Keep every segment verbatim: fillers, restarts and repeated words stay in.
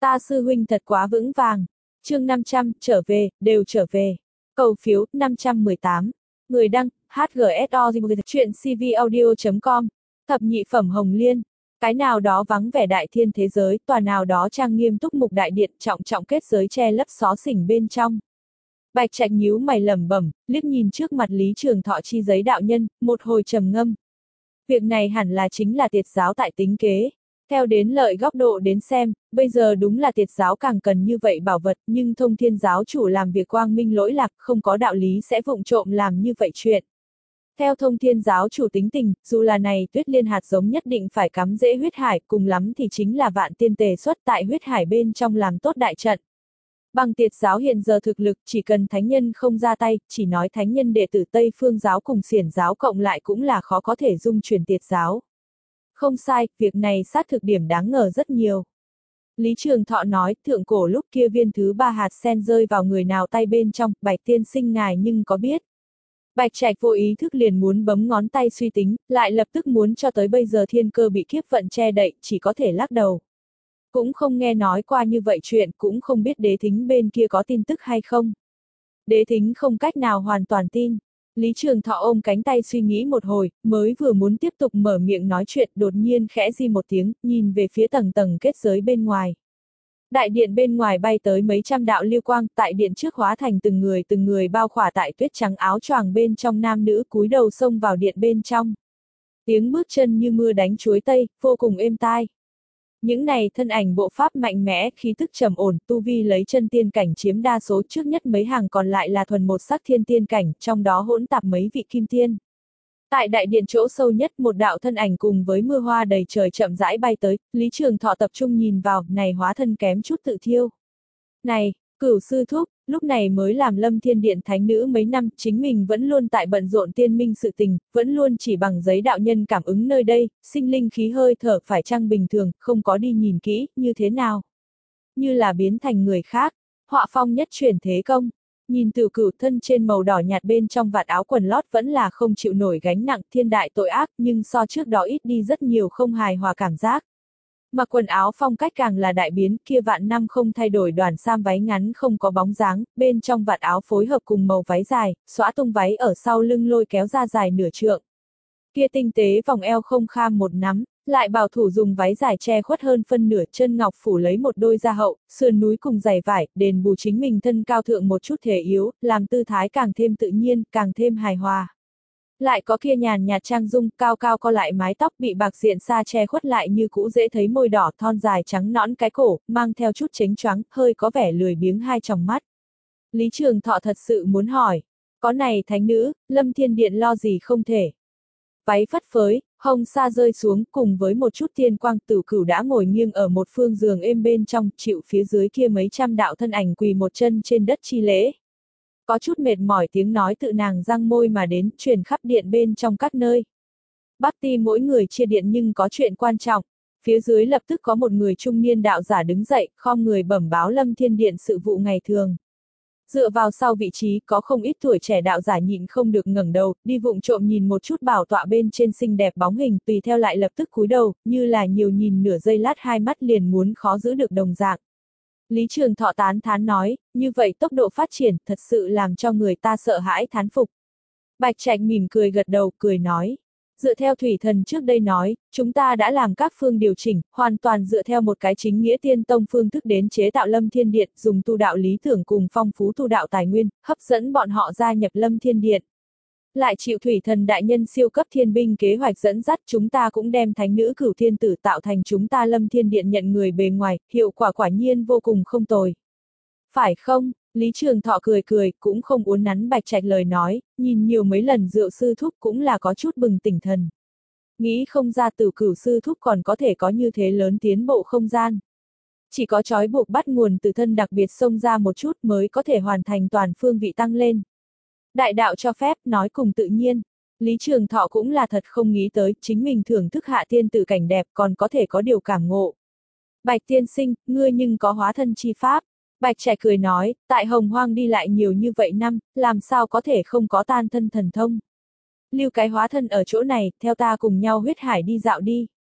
Ta sư huynh thật quá vững vàng. Chương năm trăm, trở về, đều trở về. Cầu phiếu, năm trăm mười tám. Người đăng, hát giê ét o chuyện c v audio chấm com. Thập nhị phẩm Hồng Liên. Cái nào đó vắng vẻ đại thiên thế giới, tòa nào đó trang nghiêm túc mục đại điện, trọng trọng kết giới che lấp xó xỉnh bên trong. Bạch Trạch nhíu mày lẩm bẩm, liếc nhìn trước mặt Lý Trường Thọ chi giấy đạo nhân, một hồi trầm ngâm. Việc này hẳn là chính là Tiệt giáo tại tính kế. Theo đến lợi góc độ đến xem, bây giờ đúng là Tiệt giáo càng cần như vậy bảo vật, nhưng Thông Thiên giáo chủ làm việc quang minh lỗi lạc, không có đạo lý sẽ vụng trộm làm như vậy chuyện. Theo Thông Thiên giáo chủ tính tình, dù là này Tuyết Liên hạt giống nhất định phải cắm rễ huyết hải, cùng lắm thì chính là vạn tiên tề xuất tại huyết hải bên trong làm tốt đại trận. Bằng Tiệt giáo hiện giờ thực lực, chỉ cần thánh nhân không ra tay, chỉ nói thánh nhân đệ tử Tây Phương giáo cùng Xiển giáo cộng lại cũng là khó có thể dung chuyển Tiệt giáo. Không sai, việc này xác thực điểm đáng ngờ rất nhiều. Lý Trường Thọ nói, thượng cổ lúc kia viên thứ ba hạt sen rơi vào người nào tay bên trong, Bạch tiên sinh ngài nhưng có biết. Bạch Trạch vô ý thức liền muốn bấm ngón tay suy tính, lại lập tức muốn cho tới bây giờ thiên cơ bị kiếp vận che đậy, chỉ có thể lắc đầu. Cũng không nghe nói qua như vậy chuyện, cũng không biết Đế Thính bên kia có tin tức hay không. Đế Thính không cách nào hoàn toàn tin. Lý Trường Thọ ôm cánh tay suy nghĩ một hồi, mới vừa muốn tiếp tục mở miệng nói chuyện, đột nhiên khẽ di một tiếng, nhìn về phía tầng tầng kết giới bên ngoài. Đại điện bên ngoài bay tới mấy trăm đạo lưu quang, tại điện trước hóa thành từng người từng người bao khỏa tại tuyết trắng áo choàng bên trong, nam nữ cúi đầu xông vào điện bên trong. Tiếng bước chân như mưa đánh chuối tây, vô cùng êm tai. Những này thân ảnh bộ pháp mạnh mẽ, khí tức trầm ổn, tu vi lấy chân tiên cảnh chiếm đa số, trước nhất mấy hàng còn lại là thuần một sắc thiên tiên cảnh, trong đó hỗn tạp mấy vị kim tiên. Tại đại điện chỗ sâu nhất, một đạo thân ảnh cùng với mưa hoa đầy trời chậm rãi bay tới, Lý Trường Thọ tập trung nhìn vào, này hóa thân kém chút tự thiêu. Này, Cửu sư thúc, lúc này mới làm Lâm Thiên Điện thánh nữ mấy năm, chính mình vẫn luôn tại bận rộn tiên minh sự tình, vẫn luôn chỉ bằng giấy đạo nhân cảm ứng nơi đây, sinh linh khí hơi thở phải chăng bình thường, không có đi nhìn kỹ, như thế nào? Như là biến thành người khác, họa phong nhất chuyển thế công. Nhìn Tiểu Cửu thân trên màu đỏ nhạt bên trong vạt áo quần lót vẫn là không chịu nổi gánh nặng thiên đại tội ác, nhưng so trước đó ít đi rất nhiều không hài hòa cảm giác. Mặc quần áo phong cách càng là đại biến, kia vạn năm không thay đổi đoàn sam váy ngắn không có bóng dáng, bên trong vạt áo phối hợp cùng màu váy dài, xõa tung váy ở sau lưng lôi kéo ra dài nửa trượng. Kia tinh tế vòng eo không kham một nắm, lại bảo thủ dùng váy dài che khuất hơn phân nửa, chân ngọc phủ lấy một đôi da hậu, sườn núi cùng giày vải, đền bù chính mình thân cao thượng một chút thể yếu, làm tư thái càng thêm tự nhiên, càng thêm hài hòa. Lại có kia nhàn nhạt trang dung, cao cao co lại mái tóc bị bạc diện xa che khuất lại như cũ dễ thấy môi đỏ thon dài trắng nõn cái cổ, mang theo chút chếnh choáng, hơi có vẻ lười biếng hai tròng mắt. Lý Trường Thọ thật sự muốn hỏi, có này thánh nữ, Lâm Thiên Điện lo gì không thể. Váy phất phới, hồng sa rơi xuống, cùng với một chút tiên quang, Tiểu Cửu đã ngồi nghiêng ở một phương giường êm bên trong, chịu phía dưới kia mấy trăm đạo thân ảnh quỳ một chân trên đất chi lễ. Có chút mệt mỏi tiếng nói tự nàng răng môi mà đến, truyền khắp điện bên trong các nơi. Bác ti mỗi người chia điện nhưng có chuyện quan trọng. Phía dưới lập tức có một người trung niên đạo giả đứng dậy, khom người bẩm báo Lâm Thiên Điện sự vụ ngày thường. Dựa vào sau vị trí có không ít tuổi trẻ đạo giả nhịn không được ngẩng đầu, đi vụng trộm nhìn một chút bảo tọa bên trên xinh đẹp bóng hình, tùy theo lại lập tức cúi đầu, như là nhiều nhìn nửa giây lát hai mắt liền muốn khó giữ được đồng dạng. Lý Trường Thọ tán thán nói, như vậy tốc độ phát triển thật sự làm cho người ta sợ hãi thán phục. Bạch Trạch mỉm cười gật đầu, cười nói. Dựa theo Thủy Thần trước đây nói, chúng ta đã làm các phương điều chỉnh, hoàn toàn dựa theo một cái chính nghĩa tiên tông phương thức đến chế tạo Lâm Thiên Điện, dùng tu đạo lý tưởng cùng phong phú tu đạo tài nguyên, hấp dẫn bọn họ gia nhập Lâm Thiên Điện. Lại chịu Thủy Thần đại nhân siêu cấp thiên binh kế hoạch dẫn dắt, chúng ta cũng đem thánh nữ Cửu Thiên Tử tạo thành chúng ta Lâm Thiên Điện nhận người bề ngoài, hiệu quả quả nhiên vô cùng không tồi. Phải không? Lý Trường Thọ cười cười, cũng không uốn nắn Bạch Trạch lời nói, nhìn nhiều mấy lần Rượu sư thúc cũng là có chút bừng tỉnh thần. Nghĩ không ra Tiểu Cửu sư thúc còn có thể có như thế lớn tiến bộ không gian. Chỉ có trói buộc bắt nguồn từ thân đặc biệt xông ra một chút mới có thể hoàn thành toàn phương vị tăng lên. Đại đạo cho phép, nói cùng tự nhiên. Lý Trường Thọ cũng là thật không nghĩ tới, chính mình thưởng thức hạ tiên tử cảnh đẹp còn có thể có điều cảm ngộ. Bạch tiên sinh, ngươi nhưng có hóa thân chi pháp. Bạch Trạch cười nói, tại Hồng Hoang đi lại nhiều như vậy năm, làm sao có thể không có tan thân thần thông. Lưu cái hóa thân ở chỗ này, theo ta cùng nhau huyết hải đi dạo đi.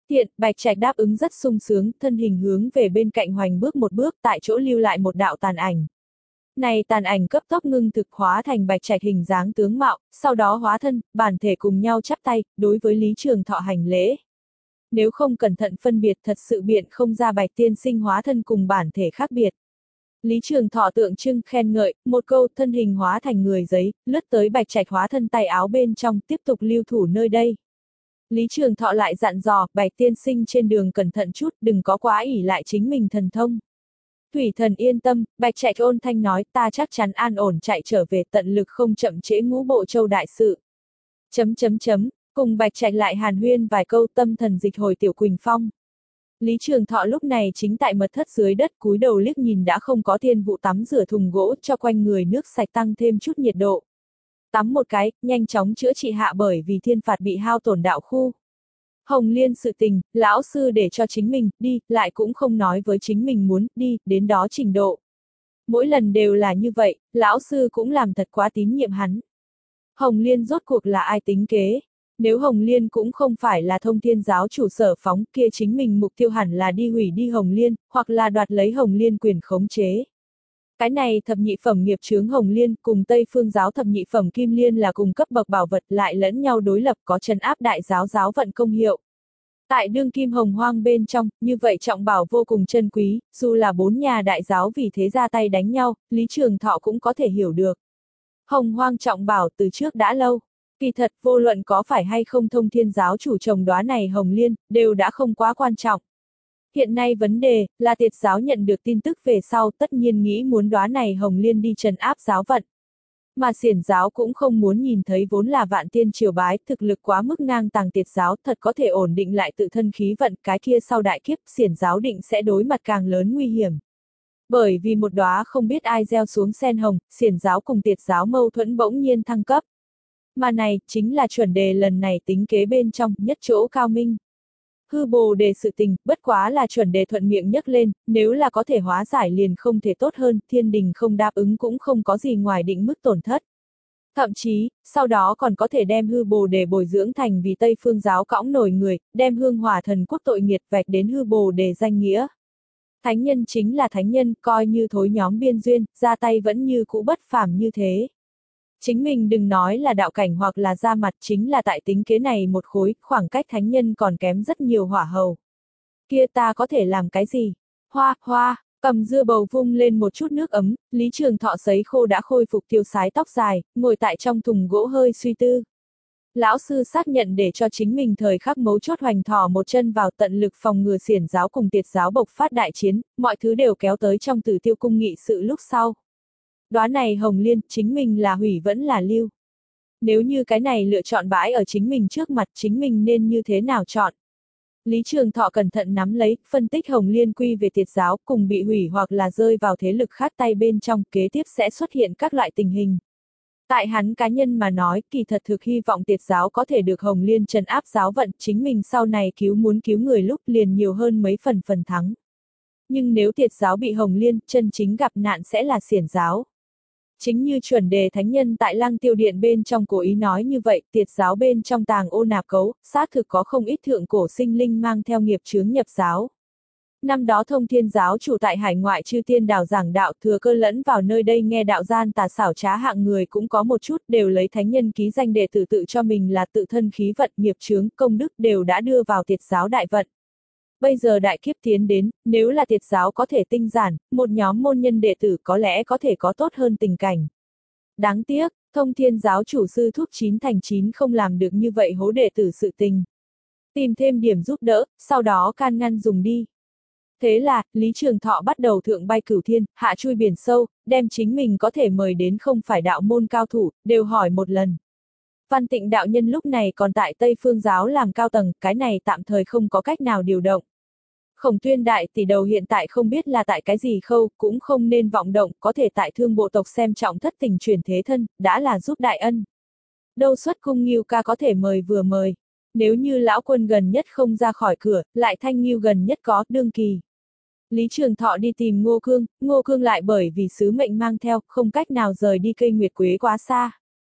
Thiện, Bạch Trạch đáp ứng rất sung sướng, thân hình hướng về bên cạnh Hoành bước một bước, tại chỗ lưu lại một đạo tàn ảnh. Này tàn ảnh cấp tốc ngưng thực hóa thành Bạch Trạch hình dáng tướng mạo, sau đó hóa thân, bản thể cùng nhau chắp tay, đối với Lý Trường Thọ hành lễ. Nếu không cẩn thận phân biệt thật sự biện không ra Bạch tiên sinh hóa thân cùng bản thể khác biệt. Lý Trường Thọ tượng trưng khen ngợi, một câu thân hình hóa thành người giấy, lướt tới Bạch Trạch hóa thân tay áo bên trong, tiếp tục lưu thủ nơi đây. Lý Trường Thọ lại dặn dò, Bạch tiên sinh trên đường cẩn thận chút, đừng có quá ỷ lại chính mình thần thông. Thủy thần yên tâm, Bạch Trạch ôn thanh nói, ta chắc chắn an ổn chạy trở về, tận lực không chậm trễ Ngũ Bộ Châu đại sự. Chấm chấm chấm, cùng Bạch Trạch lại hàn huyên vài câu, tâm thần dịch hồi Tiểu Quỳnh Phong. Lý Trường Thọ lúc này chính tại mật thất dưới đất, cúi đầu liếc nhìn đã không có thiên vụ tắm rửa thùng gỗ, cho quanh người nước sạch tăng thêm chút nhiệt độ. Tắm một cái, nhanh chóng chữa trị hạ bởi vì thiên phạt bị hao tổn đạo khu. Hồng Liên sự tình, lão sư để cho chính mình đi, lại cũng không nói với chính mình muốn đi, đến đó trình độ. Mỗi lần đều là như vậy, lão sư cũng làm thật quá tín nhiệm hắn. Hồng Liên rốt cuộc là ai tính kế? Nếu Hồng Liên cũng không phải là Thông Thiên giáo chủ sở phóng, kia chính mình mục tiêu hẳn là đi hủy đi Hồng Liên, hoặc là đoạt lấy Hồng Liên quyền khống chế. Cái này thập nhị phẩm nghiệp chướng Hồng Liên cùng Tây Phương giáo thập nhị phẩm Kim Liên là cùng cấp bậc bảo vật, lại lẫn nhau đối lập, có trấn áp đại giáo giáo vận công hiệu. Tại đương kim hồng hoang bên trong, như vậy trọng bảo vô cùng chân quý, dù là bốn nhà đại giáo vì thế ra tay đánh nhau, Lý Trường Thọ cũng có thể hiểu được. Hồng hoang trọng bảo từ trước đã lâu. Kỳ thật, vô luận có phải hay không Thông Thiên giáo chủ trồng đóa này Hồng Liên, đều đã không quá quan trọng. Hiện nay vấn đề, là Tiệt giáo nhận được tin tức về sau tất nhiên nghĩ muốn đóa này Hồng Liên đi trấn áp giáo vận. Mà Xiển giáo cũng không muốn nhìn thấy vốn là vạn tiên triều bái, thực lực quá mức ngang tàng Tiệt giáo thật có thể ổn định lại tự thân khí vận, cái kia sau đại kiếp, Xiển giáo định sẽ đối mặt càng lớn nguy hiểm. Bởi vì một đóa không biết ai gieo xuống sen hồng, Xiển giáo cùng Tiệt giáo mâu thuẫn bỗng nhiên thăng cấp. Mà này, chính là chuẩn đề lần này tính kế bên trong, nhất chỗ cao minh. Hư bồ đề sự tình, bất quá là chuẩn đề thuận miệng nhấc lên, nếu là có thể hóa giải liền không thể tốt hơn, thiên đình không đáp ứng cũng không có gì ngoài định mức tổn thất. Thậm chí, sau đó còn có thể đem hư bồ đề bồi dưỡng thành vì Tây Phương giáo cõng nổi người, đem hương hỏa thần quốc tội nghiệt vạch đến hư bồ đề danh nghĩa. Thánh nhân chính là thánh nhân, coi như thối nhóm biên duyên, ra tay vẫn như cũ bất phàm như thế. Chính mình đừng nói là đạo cảnh hoặc là ra mặt, chính là tại tính kế này một khối, khoảng cách thánh nhân còn kém rất nhiều hỏa hầu. Kia ta có thể làm cái gì? Hoa, hoa, cầm dưa bầu vung lên một chút nước ấm, Lý Trường Thọ sấy khô đã khôi phục tiêu sái tóc dài, ngồi tại trong thùng gỗ hơi suy tư. Lão sư xác nhận để cho chính mình thời khắc mấu chốt hoành thò một chân vào tận lực phòng ngừa Xiển giáo cùng Tiệt giáo bộc phát đại chiến, mọi thứ đều kéo tới trong Tử Tiêu cung nghị sự lúc sau. Đóa này Hồng Liên, chính mình là hủy vẫn là lưu. Nếu như cái này lựa chọn bãi ở chính mình trước mặt, chính mình nên như thế nào chọn? Lý Trường Thọ cẩn thận nắm lấy, phân tích Hồng Liên quy về Tiệt giáo, cùng bị hủy hoặc là rơi vào thế lực khác tay bên trong, kế tiếp sẽ xuất hiện các loại tình hình. Tại hắn cá nhân mà nói, kỳ thật thực hy vọng Tiệt giáo có thể được Hồng Liên trấn áp giáo vận, chính mình sau này cứu muốn cứu người lúc liền nhiều hơn mấy phần phần thắng. Nhưng nếu Tiệt giáo bị Hồng Liên, chân chính gặp nạn sẽ là Xiển giáo. Chính như chuẩn đề thánh nhân tại Lăng Tiêu Điện bên trong cố ý nói như vậy, Tiệt giáo bên trong tàng ô nạp cấu, xác thực có không ít thượng cổ sinh linh mang theo nghiệp chướng nhập giáo. Năm đó Thông Thiên giáo chủ tại hải ngoại chư tiên đảo giảng đạo, thừa cơ lẫn vào nơi đây nghe đạo gian tà xảo trá hạng người cũng có một chút, đều lấy thánh nhân ký danh để tự tự cho mình là tự thân khí vận, nghiệp chướng, công đức đều đã đưa vào Tiệt giáo đại vận. Bây giờ đại kiếp tiến đến, nếu là Tiệt giáo có thể tinh giản, một nhóm môn nhân đệ tử có lẽ có thể có tốt hơn tình cảnh. Đáng tiếc, Thông Thiên giáo chủ sư thúc chín thành chín không làm được như vậy hố đệ tử sự tình. Tìm thêm điểm giúp đỡ, sau đó can ngăn dùng đi. Thế là, Lý Trường Thọ bắt đầu thượng bay cửu thiên, hạ chui biển sâu, đem chính mình có thể mời đến không phải đạo môn cao thủ, đều hỏi một lần. Văn Tịnh đạo nhân lúc này còn tại Tây Phương giáo làm cao tầng, cái này tạm thời không có cách nào điều động. Khổng Tuyên đại tỷ đầu hiện tại không biết là tại cái gì khâu, cũng không nên vọng động, có thể tại Thương bộ tộc xem trọng thất tình chuyển thế thân, đã là giúp đại ân. Đâu xuất cung Ngưu ca có thể mời vừa mời. Nếu như lão quân gần nhất không ra khỏi cửa, lại Thanh Ngưu gần nhất có, đương kỳ. Lý Trường Thọ đi tìm Ngô Cương, Ngô Cương lại bởi vì sứ mệnh mang theo, không cách nào rời đi cây Nguyệt Quế quá xa.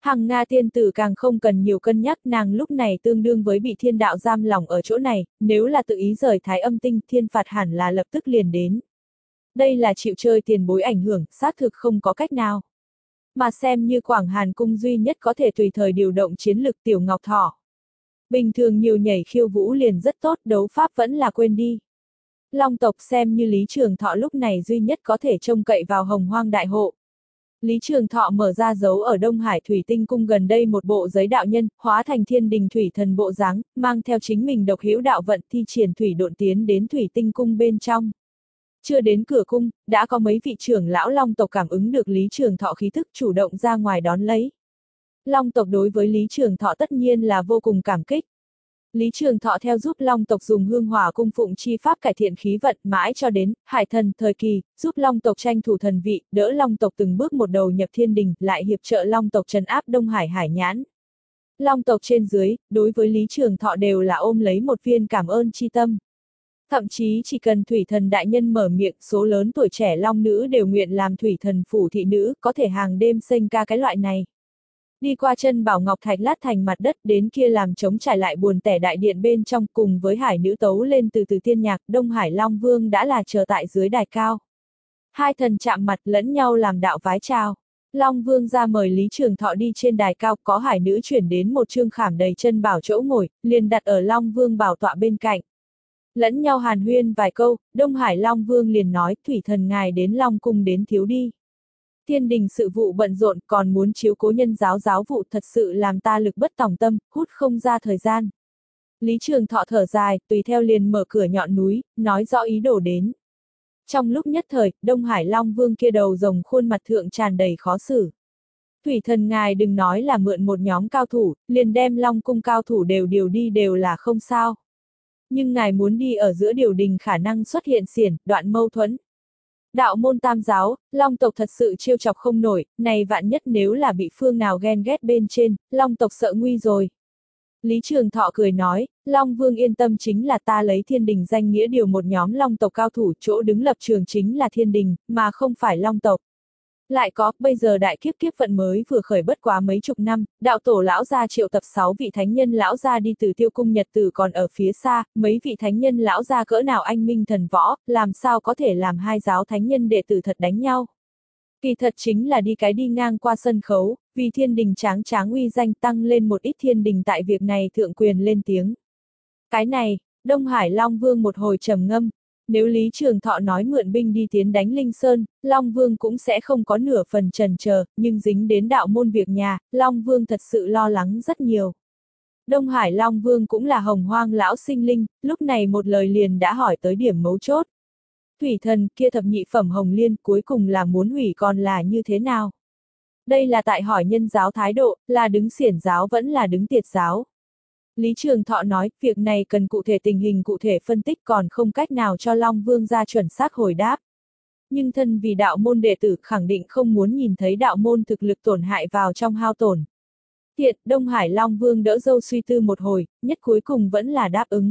Hằng Nga tiên tử càng không cần nhiều cân nhắc, nàng lúc này tương đương với bị thiên đạo giam lỏng ở chỗ này, nếu là tự ý rời Thái Âm tinh, thiên phạt hẳn là lập tức liền đến. Đây là chịu chơi tiền bối ảnh hưởng, xác thực không có cách nào. Mà xem như Quảng Hàn cung duy nhất có thể tùy thời điều động chiến lực Tiểu Ngọc Thỏ. Bình thường nhiều nhảy khiêu vũ liền rất tốt, đấu pháp vẫn là quên đi. Long tộc xem như Lý Trường Thọ lúc này duy nhất có thể trông cậy vào Hồng Hoang đại hộ. Lý Trường Thọ mở ra dấu ở Đông Hải Thủy Tinh Cung gần đây một bộ giấy đạo nhân, hóa thành thiên đình thủy thần bộ dáng, mang theo chính mình độc hữu đạo vận thi triển thủy độn tiến đến Thủy Tinh Cung bên trong. Chưa đến cửa cung, đã có mấy vị trưởng lão Long tộc cảm ứng được Lý Trường Thọ khí thức chủ động ra ngoài đón lấy. Long tộc đối với Lý Trường Thọ tất nhiên là vô cùng cảm kích. Lý Trường Thọ theo giúp Long tộc dùng hương hỏa cung phụng chi pháp cải thiện khí vận mãi cho đến Hải Thần thời kỳ, giúp Long tộc tranh thủ thần vị, đỡ Long tộc từng bước một đầu nhập thiên đình, lại hiệp trợ Long tộc trấn áp Đông Hải Hải Nhãn. Long tộc trên dưới, đối với Lý Trường Thọ đều là ôm lấy một viên cảm ơn chi tâm. Thậm chí chỉ cần thủy thần đại nhân mở miệng, số lớn tuổi trẻ long nữ đều nguyện làm thủy thần phủ thị nữ, có thể hàng đêm xênh ca cái loại này. Đi qua chân bảo ngọc thạch lát thành mặt đất đến kia làm trống trải lại buồn tẻ đại điện bên trong cùng với hải nữ tấu lên từ từ tiên nhạc, Đông Hải Long Vương đã là chờ tại dưới đài cao. Hai thần chạm mặt lẫn nhau làm đạo vái chào. Long Vương ra mời Lý Trường Thọ đi trên đài cao, có hải nữ chuyển đến một trương khảm đầy chân bảo chỗ ngồi, liền đặt ở Long Vương bảo tọa bên cạnh. Lẫn nhau hàn huyên vài câu, Đông Hải Long Vương liền nói, thủy thần ngài đến Long cung đến thiếu đi. Thiên đình sự vụ bận rộn, còn muốn chiếu cố nhân giáo giáo vụ, thật sự làm ta lực bất tòng tâm, hút không ra thời gian. Lý Trường Thọ thở dài, tùy theo liền mở cửa nhọn núi, nói rõ ý đồ đến. Trong lúc nhất thời, Đông Hải Long Vương kia đầu rồng khuôn mặt thượng tràn đầy khó xử. Thủy thần ngài đừng nói là mượn một nhóm cao thủ, liền đem Long cung cao thủ đều điều đi đều là không sao. Nhưng ngài muốn đi ở giữa điều đình khả năng xuất hiện xiển, đoạn mâu thuẫn. Đạo môn tam giáo, Long tộc thật sự trêu chọc không nổi, này vạn nhất nếu là bị phương nào ghen ghét bên trên, Long tộc sợ nguy rồi. Lý Trường Thọ cười nói, Long Vương yên tâm, chính là ta lấy thiên đình danh nghĩa điều một nhóm Long tộc cao thủ, chỗ đứng lập trường chính là thiên đình, mà không phải Long tộc. Lại có, bây giờ đại kiếp kiếp vận mới vừa khởi bất quá mấy chục năm, đạo tổ lão gia triệu tập sáu vị thánh nhân lão gia đi từ Tiêu cung Nhật Tử còn ở phía xa, mấy vị thánh nhân lão gia cỡ nào anh minh thần võ, làm sao có thể làm hai giáo thánh nhân đệ tử thật đánh nhau. Kỳ thật chính là đi cái đi ngang qua sân khấu, vì thiên đình tráng tráng uy danh tăng lên một ít thiên đình tại việc này thượng quyền lên tiếng. Cái này, Đông Hải Long Vương một hồi trầm ngâm. Nếu Lý Trường Thọ nói mượn binh đi tiến đánh Linh Sơn, Long Vương cũng sẽ không có nửa phần chần chờ, nhưng dính đến đạo môn việc nhà, Long Vương thật sự lo lắng rất nhiều. Đông Hải Long Vương cũng là hồng hoang lão sinh linh, lúc này một lời liền đã hỏi tới điểm mấu chốt. Thủy thần kia thập nhị phẩm hồng liên cuối cùng là muốn hủy còn là như thế nào? Đây là tại hỏi nhân giáo thái độ, là đứng xiển giáo vẫn là đứng tiệt giáo. Lý Trường Thọ nói, việc này cần cụ thể tình hình cụ thể phân tích, còn không cách nào cho Long Vương ra chuẩn xác hồi đáp. Nhưng thân vì đạo môn đệ tử khẳng định không muốn nhìn thấy đạo môn thực lực tổn hại vào trong hao tổn. Hiện, Đông Hải Long Vương đỡ dâu suy tư một hồi, nhất cuối cùng vẫn là đáp ứng.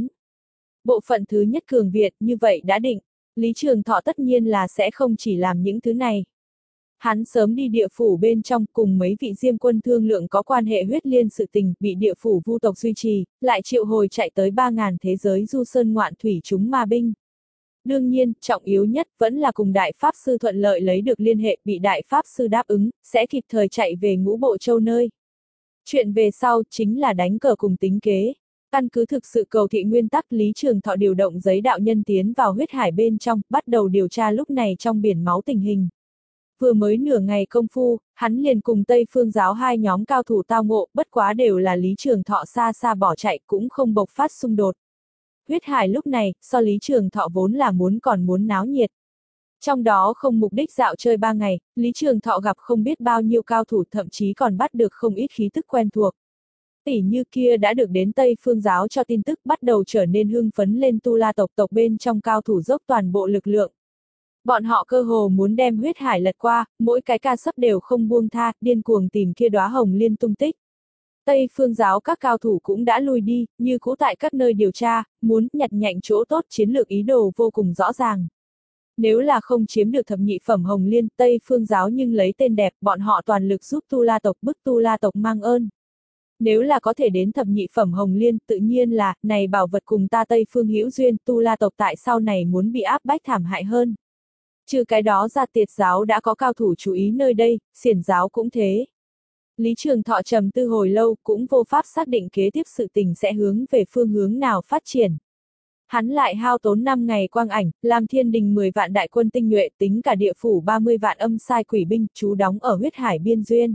Bộ phận thứ nhất cường Việt như vậy đã định, Lý Trường Thọ tất nhiên là sẽ không chỉ làm những thứ này. Hắn sớm đi địa phủ bên trong cùng mấy vị diêm quân thương lượng có quan hệ huyết liên sự tình, bị địa phủ vu tộc duy trì, lại triệu hồi chạy tới ba ngàn thế giới du sơn ngoạn thủy chúng ma binh. Đương nhiên, trọng yếu nhất vẫn là cùng Đại Pháp Sư thuận lợi lấy được liên hệ, bị Đại Pháp Sư đáp ứng, sẽ kịp thời chạy về Ngũ Bộ Châu nơi. Chuyện về sau chính là đánh cờ cùng tính kế. Căn cứ thực sự cầu thị nguyên tắc, Lý Trường Thọ điều động giấy đạo nhân tiến vào huyết hải bên trong, bắt đầu điều tra lúc này trong biển máu tình hình. Vừa mới nửa ngày công phu, hắn liền cùng Tây Phương giáo hai nhóm cao thủ tao ngộ, bất quá đều là Lý Trường Thọ xa xa bỏ chạy, cũng không bộc phát xung đột. Huyết hải lúc này, so Lý Trường Thọ vốn là muốn còn muốn náo nhiệt. Trong đó không mục đích dạo chơi ba ngày, Lý Trường Thọ gặp không biết bao nhiêu cao thủ, thậm chí còn bắt được không ít khí tức quen thuộc. Tỷ như kia đã được đến Tây Phương giáo cho tin tức, bắt đầu trở nên hưng phấn lên Tu La tộc tộc bên trong cao thủ dốc toàn bộ lực lượng. Bọn họ cơ hồ muốn đem huyết hải lật qua, mỗi cái ca sấp đều không buông tha, điên cuồng tìm kia đóa hồng liên tung tích. Tây Phương giáo các cao thủ cũng đã lui đi, như cũ tại các nơi điều tra, muốn nhặt nhạnh chỗ tốt, chiến lược ý đồ vô cùng rõ ràng. Nếu là không chiếm được thập nhị phẩm Hồng Liên, Tây Phương giáo nhưng lấy tên đẹp, bọn họ toàn lực giúp Tu La tộc bức Tu La tộc mang ơn. Nếu là có thể đến thập nhị phẩm Hồng Liên, tự nhiên là, này bảo vật cùng ta Tây Phương hữu duyên, Tu La tộc tại sau này muốn bị áp bách thảm hại hơn. Trừ cái đó ra Tiệt giáo đã có cao thủ chú ý nơi đây, Xiển giáo cũng thế. Lý Trường Thọ trầm tư hồi lâu, cũng vô pháp xác định kế tiếp sự tình sẽ hướng về phương hướng nào phát triển. Hắn lại hao tốn năm ngày quang ảnh, làm thiên đình mười vạn đại quân tinh nhuệ, tính cả địa phủ ba mươi vạn âm sai quỷ binh, trú đóng ở huyết hải biên duyên.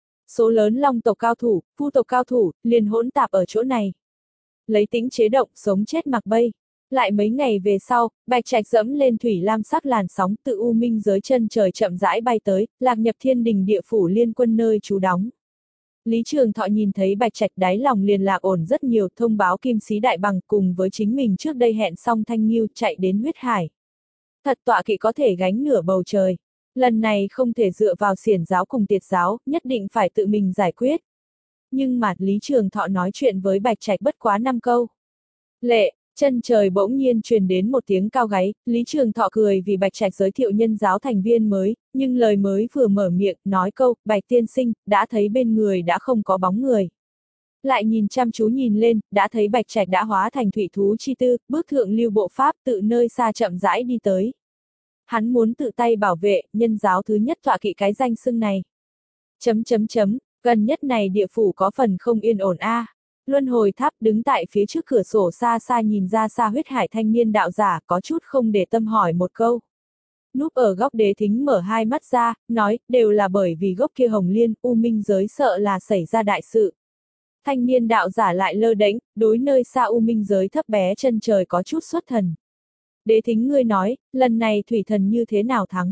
Số lớn long tộc cao thủ, phu tộc cao thủ, liền hỗn tạp ở chỗ này. Lấy tính chế động, sống chết mặc bay. Lại mấy ngày về sau, Bạch Trạch dẫm lên thủy lam sắc làn sóng tự u minh giới chân trời chậm rãi bay tới, lạc nhập thiên đình địa phủ liên quân nơi trú đóng. Lý Trường Thọ nhìn thấy Bạch Trạch đáy lòng liền lạc ổn rất nhiều, thông báo Kim Sĩ Đại Bằng cùng với chính mình trước đây hẹn xong Thanh Nghiêu chạy đến huyết hải. Thật tọa kỵ có thể gánh nửa bầu trời. Lần này không thể dựa vào Xiển giáo cùng Tiệt giáo, nhất định phải tự mình giải quyết. Nhưng mà Lý Trường Thọ nói chuyện với Bạch Trạch bất quá năm câu. Lệ, chân trời bỗng nhiên truyền đến một tiếng cao gáy, Lý Trường Thọ cười vì Bạch Trạch giới thiệu nhân giáo thành viên mới, nhưng lời mới vừa mở miệng, nói câu, Bạch tiên sinh, đã thấy bên người đã không có bóng người. Lại nhìn chăm chú nhìn lên, đã thấy Bạch Trạch đã hóa thành thủy thú chi tư, bước thượng lưu bộ pháp tự nơi xa chậm rãi đi tới. Hắn muốn tự tay bảo vệ, nhân giáo thứ nhất tọa kỵ cái danh xưng này. Chấm chấm chấm, gần nhất này địa phủ có phần không yên ổn a. À. Luân hồi tháp đứng tại phía trước cửa sổ xa xa nhìn ra xa huyết hải thanh niên đạo giả có chút không để tâm hỏi một câu. Núp ở góc Đế Thính mở hai mắt ra, nói, đều là bởi vì gốc kia Hồng Liên, u minh giới sợ là xảy ra đại sự. Thanh niên đạo giả lại lơ đễnh, đối nơi xa u minh giới thấp bé chân trời có chút xuất thần. Đế Thính ngươi nói, lần này thủy thần như thế nào thắng?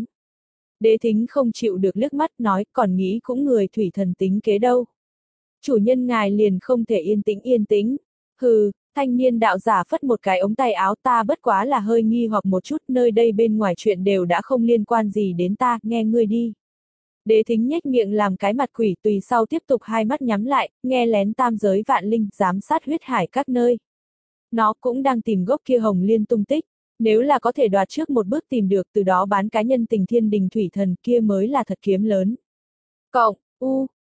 Đế Thính không chịu được liếc mắt nói, còn nghĩ cũng người thủy thần tính kế đâu. Chủ nhân ngài liền không thể yên tĩnh yên tĩnh. Hừ, thanh niên đạo giả phất một cái ống tay áo, ta bất quá là hơi nghi hoặc một chút, nơi đây bên ngoài chuyện đều đã không liên quan gì đến ta, nghe ngươi đi. Đế Thính nhếch miệng làm cái mặt quỷ, tùy sau tiếp tục hai mắt nhắm lại, nghe lén tam giới vạn linh, giám sát huyết hải các nơi. Nó cũng đang tìm gốc kia Hồng Liên tung tích, nếu là có thể đoạt trước một bước tìm được, từ đó bán cá nhân tình thiên đình thủy thần kia mới là thật kiếm lớn. Cộng, u,